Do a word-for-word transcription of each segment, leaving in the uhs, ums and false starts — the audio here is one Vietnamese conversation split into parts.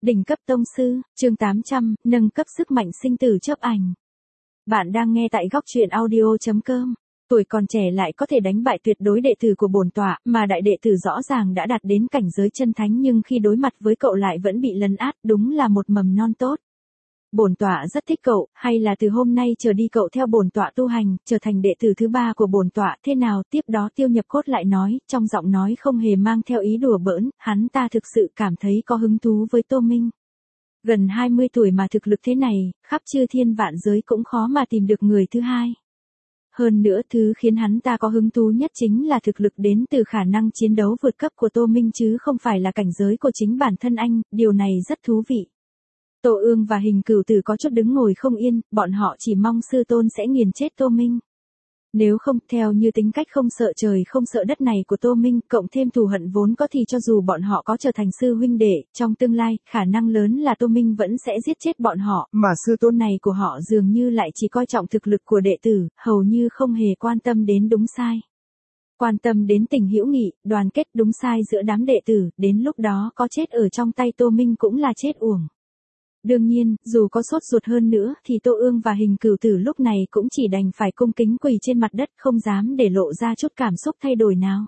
Đỉnh cấp tông sư, chương tám trăm, nâng cấp sức mạnh sinh tử chớp ảnh. Bạn đang nghe tại góc truyện audio chấm com. Tuổi còn trẻ lại có thể đánh bại tuyệt đối đệ tử của bổn tọa, mà đại đệ tử rõ ràng đã đạt đến cảnh giới chân thánh nhưng khi đối mặt với cậu lại vẫn bị lấn át, đúng là một mầm non tốt. Bổn tọa rất thích cậu, hay là từ hôm nay trở đi cậu theo bổn tọa tu hành, trở thành đệ tử thứ ba của bổn tọa, thế nào? Tiếp đó Tiêu Nhập Cốt lại nói, trong giọng nói không hề mang theo ý đùa bỡn, hắn ta thực sự cảm thấy có hứng thú với Tô Minh. Gần hai mươi tuổi mà thực lực thế này, khắp chư thiên vạn giới cũng khó mà tìm được người thứ hai. Hơn nữa thứ khiến hắn ta có hứng thú nhất chính là thực lực đến từ khả năng chiến đấu vượt cấp của Tô Minh chứ không phải là cảnh giới của chính bản thân anh, điều này rất thú vị. Tô Ương và Hình Cửu Tử có chút đứng ngồi không yên, bọn họ chỉ mong sư tôn sẽ nghiền chết Tô Minh. Nếu không, theo như tính cách không sợ trời không sợ đất này của Tô Minh, cộng thêm thù hận vốn có thì cho dù bọn họ có trở thành sư huynh đệ, trong tương lai, khả năng lớn là Tô Minh vẫn sẽ giết chết bọn họ, mà sư tôn này của họ dường như lại chỉ coi trọng thực lực của đệ tử, hầu như không hề quan tâm đến đúng sai. Quan tâm đến tình hữu nghị, đoàn kết đúng sai giữa đám đệ tử, đến lúc đó có chết ở trong tay Tô Minh cũng là chết uổng. Đương nhiên, dù có sốt ruột hơn nữa thì Tô Ương và Hình Cửu Tử lúc này cũng chỉ đành phải cung kính quỳ trên mặt đất không dám để lộ ra chút cảm xúc thay đổi nào.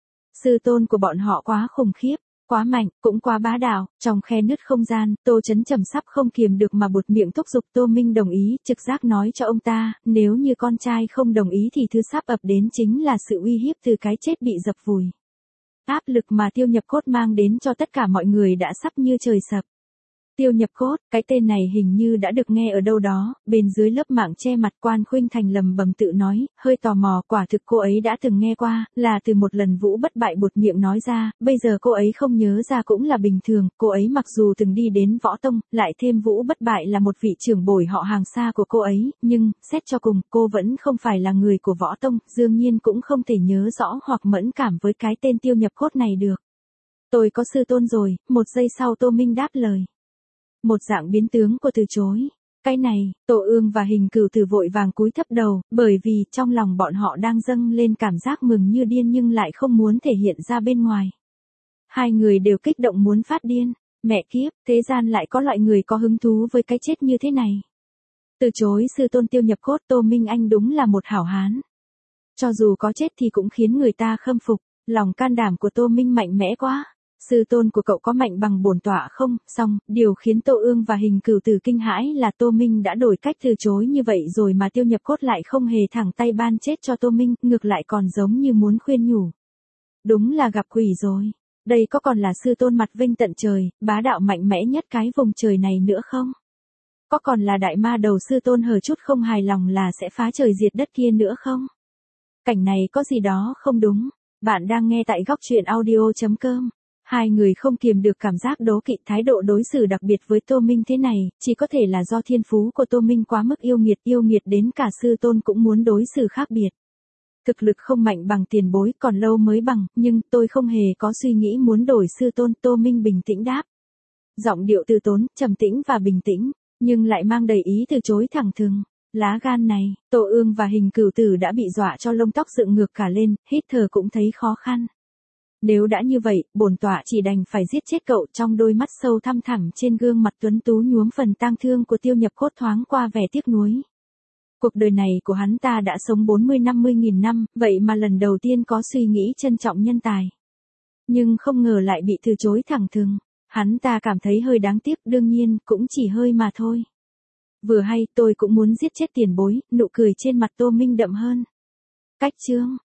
Sư tôn của bọn họ quá khủng khiếp, quá mạnh, cũng quá bá đạo, trong khe nứt không gian, Tô Chấn Trầm sắp không kiềm được mà buột miệng thúc giục Tô Minh đồng ý, trực giác nói cho ông ta, nếu như con trai không đồng ý thì thứ sắp ập đến chính là sự uy hiếp từ cái chết bị dập vùi. Áp lực mà Tiêu Nhập Cốt mang đến cho tất cả mọi người đã sắp như trời sập. Tiêu Nhập Cốt, cái tên này hình như đã được nghe ở đâu đó, bên dưới lớp mạng che mặt Quan Khuynh Thành lầm bầm tự nói, hơi tò mò, quả thực cô ấy đã từng nghe qua, là từ một lần Vũ Bất Bại buột miệng nói ra, bây giờ cô ấy không nhớ ra cũng là bình thường, cô ấy mặc dù từng đi đến võ tông, lại thêm Vũ Bất Bại là một vị trưởng bối họ hàng xa của cô ấy, nhưng, xét cho cùng, cô vẫn không phải là người của võ tông, đương nhiên cũng không thể nhớ rõ hoặc mẫn cảm với cái tên Tiêu Nhập Cốt này được. Tôi có sư tôn rồi, một giây sau Tô Minh đáp lời. Một dạng biến tướng của từ chối. Cái này, Tô Ương và Hình Cửu Tử vội vàng cúi thấp đầu, bởi vì trong lòng bọn họ đang dâng lên cảm giác mừng như điên nhưng lại không muốn thể hiện ra bên ngoài. Hai người đều kích động muốn phát điên. Mẹ kiếp, thế gian lại có loại người có hứng thú với cái chết như thế này. Từ chối sư tôn Tiêu Nhập Cốt, Tô Minh Anh đúng là một hảo hán. Cho dù có chết thì cũng khiến người ta khâm phục, lòng can đảm của Tô Minh mạnh mẽ quá. Sư tôn của cậu có mạnh bằng bổn tọa không? Xong, điều khiến Tô Ương và Hình Cửu Tử kinh hãi là Tô Minh đã đổi cách từ chối như vậy rồi mà Tiêu Nhập Cốt lại không hề thẳng tay ban chết cho Tô Minh, ngược lại còn giống như muốn khuyên nhủ. Đúng là gặp quỷ rồi. Đây có còn là sư tôn mặt vinh tận trời, bá đạo mạnh mẽ nhất cái vùng trời này nữa không? Có còn là đại ma đầu sư tôn hờ chút không hài lòng là sẽ phá trời diệt đất kia nữa không? Cảnh này có gì đó không đúng. Bạn đang nghe tại góc truyện audio chấm com. Hai người không kiềm được cảm giác đố kỵ, thái độ đối xử đặc biệt với Tô Minh thế này, chỉ có thể là do thiên phú của Tô Minh quá mức yêu nghiệt, yêu nghiệt đến cả sư tôn cũng muốn đối xử khác biệt. Thực lực không mạnh bằng tiền bối, còn lâu mới bằng, nhưng tôi không hề có suy nghĩ muốn đổi sư tôn, Tô Minh bình tĩnh đáp. Giọng điệu từ tốn, trầm tĩnh và bình tĩnh, nhưng lại mang đầy ý từ chối thẳng thừng. Lá gan này, Tô Ương và Hình Cửu Tử đã bị dọa cho lông tóc dựng ngược cả lên, hít thở cũng thấy khó khăn. Nếu đã như vậy, bổn tọa chỉ đành phải giết chết cậu. Trong đôi mắt sâu thăm thẳm trên gương mặt tuấn tú nhuốm phần tang thương của Tiêu Nhập Cốt thoáng qua vẻ tiếc nuối. Cuộc đời này của hắn ta đã sống bốn mươi năm mươi nghìn năm, vậy mà lần đầu tiên có suy nghĩ trân trọng nhân tài. Nhưng không ngờ lại bị từ chối thẳng thừng. Hắn ta cảm thấy hơi đáng tiếc, đương nhiên, cũng chỉ hơi mà thôi. Vừa hay, tôi cũng muốn giết chết tiền bối, nụ cười trên mặt Tô Minh đậm hơn. Cách chương,